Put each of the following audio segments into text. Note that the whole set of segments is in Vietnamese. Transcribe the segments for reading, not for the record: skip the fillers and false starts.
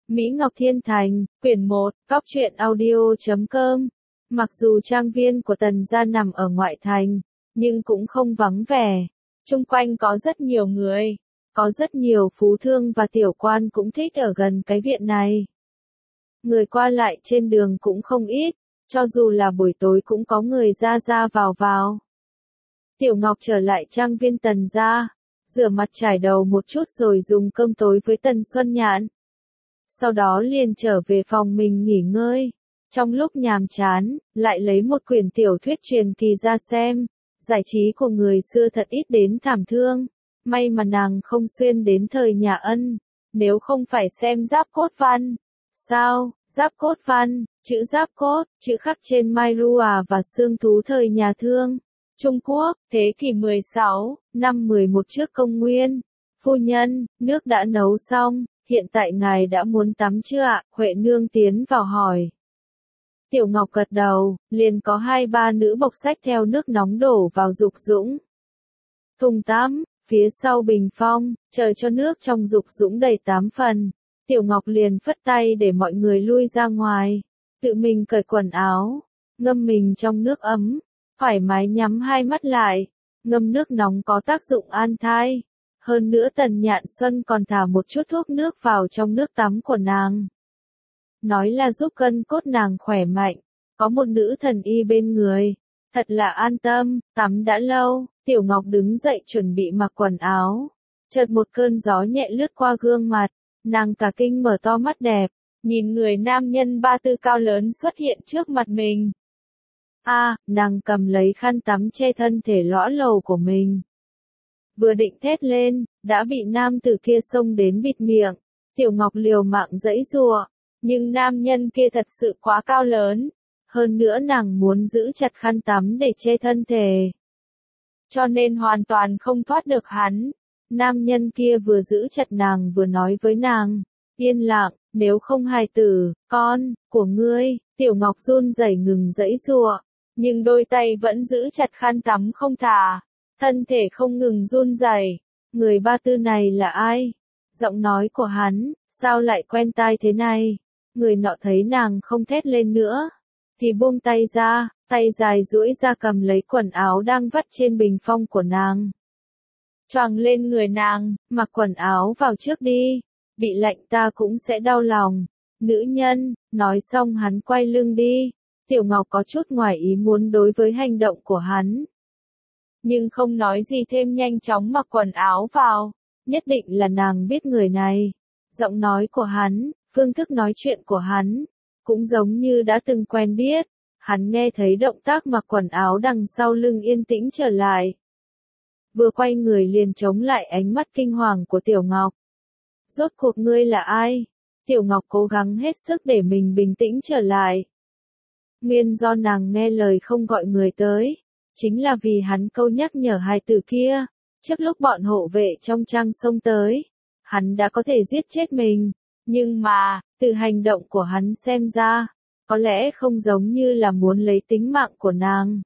Mỹ Ngọc Thiên Thành, quyển 1, góc truyện audio.com. Mặc dù trang viên của Tần gia nằm ở ngoại thành, nhưng cũng không vắng vẻ. Chung quanh có rất nhiều người, có rất nhiều phú thương và tiểu quan cũng thích ở gần cái viện này. Người qua lại trên đường cũng không ít, cho dù là buổi tối cũng có người ra ra vào vào. Tiểu Ngọc trở lại trang viên Tần gia, rửa mặt trải đầu một chút rồi dùng cơm tối với Tần Xuân Nhạn. Sau đó liền trở về phòng mình nghỉ ngơi. Trong lúc nhàm chán, lại lấy một quyển tiểu thuyết truyền kỳ ra xem. Giải trí của người xưa thật ít đến thảm thương. May mà nàng không xuyên đến thời nhà Ân. Nếu không phải xem giáp cốt văn. Sao, giáp cốt văn, chữ giáp cốt, chữ khắc trên mai rùa và xương thú thời nhà Thương. Trung Quốc, thế kỷ 16, năm 11 trước công nguyên. Phu nhân, nước đã nấu xong. Hiện tại ngài đã muốn tắm chưa ạ? Huệ nương tiến vào hỏi. Tiểu Ngọc gật đầu, liền có 2-3 nữ bộc xách theo nước nóng đổ vào dục dũng. Thùng tắm, phía sau bình phong, chờ cho nước trong dục dũng đầy 8 phần. Tiểu Ngọc liền phất tay để mọi người lui ra ngoài. Tự mình cởi quần áo, ngâm mình trong nước ấm, thoải mái nhắm hai mắt lại. Ngâm nước nóng có tác dụng an thai. Hơn nữa Tần Nhạn Xuân còn thả một chút thuốc nước vào trong nước tắm của nàng. Nói là giúp gân cốt nàng khỏe mạnh, có một nữ thần y bên người. Thật là an tâm, tắm đã lâu, Tiểu Ngọc đứng dậy chuẩn bị mặc quần áo. Chợt một cơn gió nhẹ lướt qua gương mặt, nàng cả kinh mở to mắt đẹp, nhìn người nam nhân 34 cao lớn xuất hiện trước mặt mình. Nàng cầm lấy khăn tắm che thân thể lõa lồ của mình. Vừa định thét lên, đã bị nam tử kia xông đến bịt miệng. Tiểu Ngọc liều mạng giãy giụa, nhưng nam nhân kia thật sự quá cao lớn. Hơn nữa nàng muốn giữ chặt khăn tắm để che thân thể, cho nên hoàn toàn không thoát được hắn. Nam nhân kia vừa giữ chặt nàng vừa nói với nàng, yên lặng, nếu không hài tử, con, của ngươi. Tiểu Ngọc run rẩy ngừng giãy giụa, nhưng đôi tay vẫn giữ chặt khăn tắm không thả. Thân thể không ngừng run rẩy. Người 34 này là ai? Giọng nói của hắn, sao lại quen tai thế này? Người nọ thấy nàng không thét lên nữa, thì buông tay ra, tay dài duỗi ra cầm lấy quần áo đang vắt trên bình phong của nàng. Choàng lên người nàng, mặc quần áo vào trước đi, bị lạnh ta cũng sẽ đau lòng. Nữ nhân, nói xong hắn quay lưng đi. Tiểu Ngọc có chút ngoài ý muốn đối với hành động của hắn, nhưng không nói gì thêm nhanh chóng mặc quần áo vào. Nhất định là nàng biết người này. Giọng nói của hắn, phương thức nói chuyện của hắn, cũng giống như đã từng quen biết. Hắn nghe thấy động tác mặc quần áo đằng sau lưng yên tĩnh trở lại. Vừa quay người liền chống lại ánh mắt kinh hoàng của Tiểu Ngọc. Rốt cuộc ngươi là ai? Tiểu Ngọc cố gắng hết sức để mình bình tĩnh trở lại. Nguyên do nàng nghe lời không gọi người tới, chính là vì hắn câu nhắc nhở hài tử kia. Trước lúc bọn hộ vệ trong trang xông tới, hắn đã có thể giết chết mình. Nhưng mà, từ hành động của hắn xem ra, có lẽ không giống như là muốn lấy tính mạng của nàng.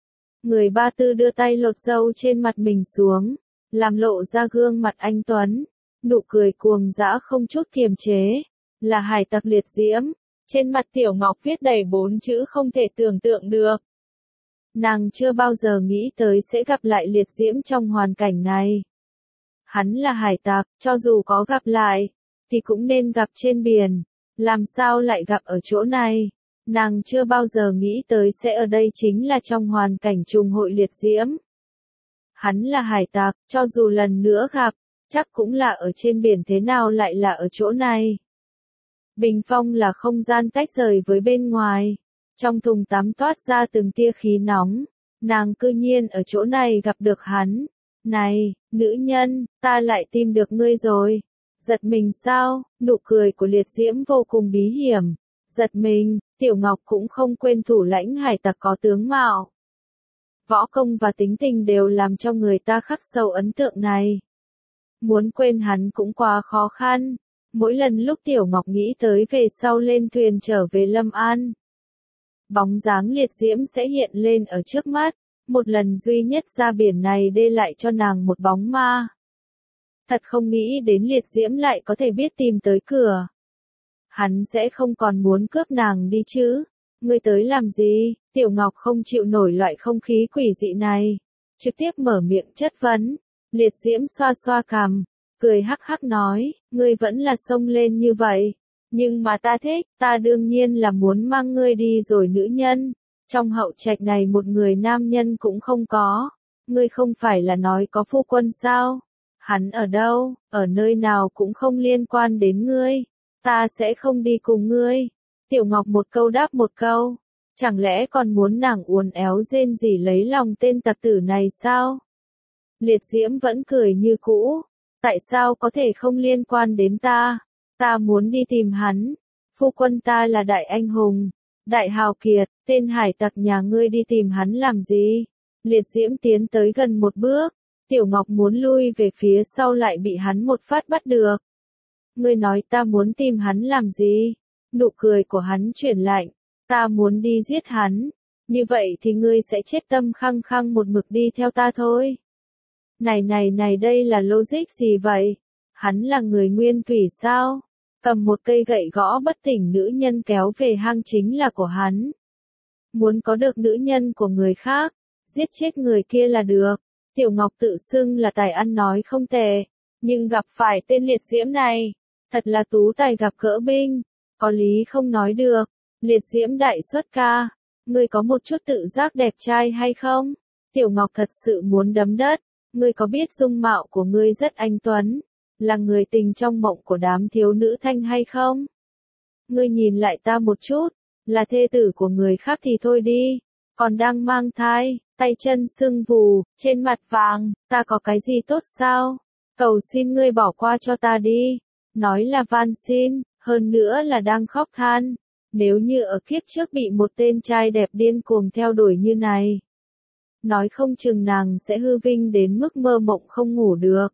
Người 34 đưa tay lột râu trên mặt mình xuống, làm lộ ra gương mặt anh tuấn, nụ cười cuồng dã không chút kiềm chế, là hải tặc liệt diễm. Trên mặt Tiểu Ngọc viết đầy 4 chữ không thể tưởng tượng được. Nàng chưa bao giờ nghĩ tới sẽ gặp lại liệt diễm trong hoàn cảnh này. Hắn là hải tặc, cho dù có gặp lại, thì cũng nên gặp trên biển. Làm sao lại gặp ở chỗ này? Nàng chưa bao giờ nghĩ tới sẽ ở đây chính là trong hoàn cảnh trùng hội liệt diễm. Hắn là hải tặc, cho dù lần nữa gặp, chắc cũng là ở trên biển, thế nào lại là ở chỗ này? Bình phong là không gian tách rời với bên ngoài. Trong thùng tắm toát ra từng tia khí nóng. Nàng cư nhiên ở chỗ này gặp được hắn. Này, nữ nhân, ta lại tìm được ngươi rồi. Giật mình sao? Nụ cười của liệt diễm vô cùng bí hiểm. Giật mình, Tiểu Ngọc cũng không quên thủ lãnh hải tặc có tướng mạo. Võ công và tính tình đều làm cho người ta khắc sâu ấn tượng này. Muốn quên hắn cũng quá khó khăn. Mỗi lần lúc Tiểu Ngọc nghĩ tới về sau lên thuyền trở về Lâm An, bóng dáng liệt diễm sẽ hiện lên ở trước mắt. Một lần duy nhất ra biển này để lại cho nàng một bóng ma. Thật không nghĩ đến liệt diễm lại có thể biết tìm tới cửa. hắn sẽ không còn muốn cướp nàng đi chứ. Ngươi tới làm gì? Tiểu Ngọc không chịu nổi loại không khí quỷ dị này, trực tiếp mở miệng chất vấn. Liệt Diễm xoa xoa cằm, cười hắc hắc nói, ngươi vẫn là xông lên như vậy. Nhưng mà ta thích, ta đương nhiên là muốn mang ngươi đi rồi nữ nhân. Trong hậu trạch này một người nam nhân cũng không có. Ngươi không phải là nói có phu quân sao? Hắn ở đâu, ở nơi nào cũng không liên quan đến ngươi. Ta sẽ không đi cùng ngươi. Tiểu Ngọc một câu đáp một câu. Chẳng lẽ còn muốn nàng uốn éo rên rỉ lấy lòng tên tặc tử này sao? Liệt Diễm vẫn cười như cũ. Tại sao có thể không liên quan đến ta? Ta muốn đi tìm hắn. Phu quân ta là đại anh hùng, đại hào kiệt, tên hải tặc nhà ngươi đi tìm hắn làm gì? Liệt Diễm tiến tới gần một bước. Tiểu Ngọc muốn lui về phía sau lại bị hắn một phát bắt được. Ngươi nói ta muốn tìm hắn làm gì? Nụ cười của hắn chuyển lạnh. Ta muốn đi giết hắn. Như vậy thì ngươi sẽ chết tâm khăng khăng một mực đi theo ta thôi. Này đây là logic gì vậy? Hắn là người nguyên thủy sao? Cầm một cây gậy gõ bất tỉnh nữ nhân kéo về hang chính là của hắn. Muốn có được nữ nhân của người khác, giết chết người kia là được. Tiểu Ngọc tự xưng là tài ăn nói không tệ, nhưng gặp phải tên Liệt Diễm này, thật là tú tài gặp cỡ binh, có lý không nói được. Liệt Diễm đại xuất ca, ngươi có một chút tự giác đẹp trai hay không? Tiểu Ngọc thật sự muốn đấm đất, ngươi có biết dung mạo của ngươi rất anh tuấn, là người tình trong mộng của đám thiếu nữ thanh hay không? Ngươi nhìn lại ta một chút, là thê tử của người khác thì thôi đi, còn đang mang thai, tay chân sưng vù, trên mặt vàng, ta có cái gì tốt sao? Cầu xin ngươi bỏ qua cho ta đi. Nói là van xin, hơn nữa là đang khóc than. Nếu như ở kiếp trước bị một tên trai đẹp điên cuồng theo đuổi như này, nói không chừng nàng sẽ hư vinh đến mức mơ mộng không ngủ được.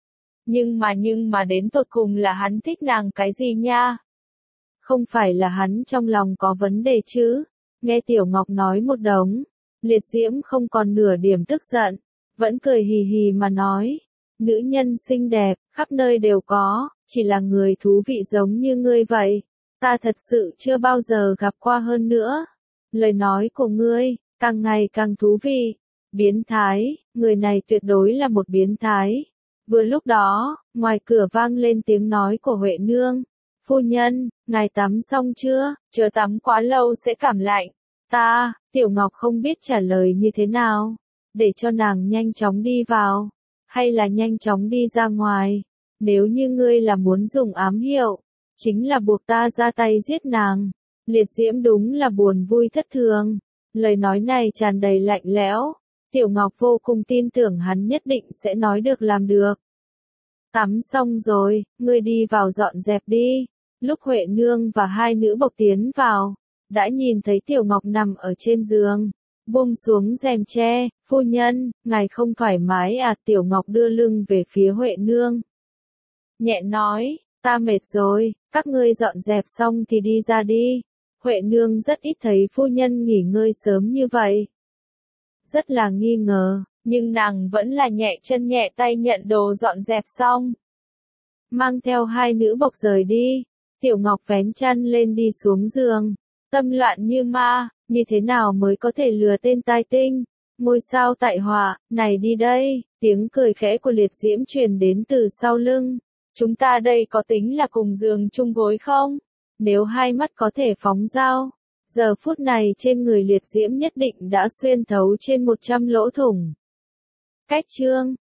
Nhưng mà đến tột cùng là hắn thích nàng cái gì nha? Không phải là hắn trong lòng có vấn đề chứ? Nghe Tiểu Ngọc nói một đống, Liệt Diễm không còn nửa điểm tức giận, vẫn cười hì hì mà nói, nữ nhân xinh đẹp, khắp nơi đều có, chỉ là người thú vị giống như ngươi vậy. Ta thật sự chưa bao giờ gặp qua hơn nữa. Lời nói của ngươi, càng ngày càng thú vị. Biến thái, người này tuyệt đối là một biến thái. Vừa lúc đó, ngoài cửa vang lên tiếng nói của Huệ Nương. Phu nhân, ngài tắm xong chưa? Chờ tắm quá lâu sẽ cảm lạnh. Tiểu Ngọc không biết trả lời như thế nào. Để cho nàng nhanh chóng đi vào. Hay là nhanh chóng đi ra ngoài. Nếu như ngươi là muốn dùng ám hiệu, chính là buộc ta ra tay giết nàng. Liệt Diễm đúng là buồn vui thất thường. Lời nói này tràn đầy lạnh lẽo. Tiểu Ngọc vô cùng tin tưởng hắn nhất định sẽ nói được làm được. Tắm xong rồi, ngươi đi vào dọn dẹp đi. Lúc Huệ Nương và hai nữ bộc tiến vào, đã nhìn thấy Tiểu Ngọc nằm ở trên giường, buông xuống rèm tre. Phu nhân, ngài không thoải mái à? Tiểu Ngọc đưa lưng về phía Huệ Nương, nhẹ nói, ta mệt rồi, các ngươi dọn dẹp xong thì đi ra đi. Huệ Nương rất ít thấy phu nhân nghỉ ngơi sớm như vậy. Rất là nghi ngờ, nhưng nàng vẫn là nhẹ chân nhẹ tay nhận đồ dọn dẹp xong. Mang theo hai nữ bộc rời đi. Tiểu Ngọc vén chăn lên đi xuống giường. Tâm loạn như ma, như thế nào mới có thể lừa tên tai tinh? Ngôi sao tại họa, này đi đây, tiếng cười khẽ của Liệt Diễm truyền đến từ sau lưng. Chúng ta đây có tính là cùng giường chung gối không? Nếu hai mắt có thể phóng dao, giờ phút này trên người Liệt Diễm nhất định đã xuyên thấu trên 100 lỗ thủng. Cách chương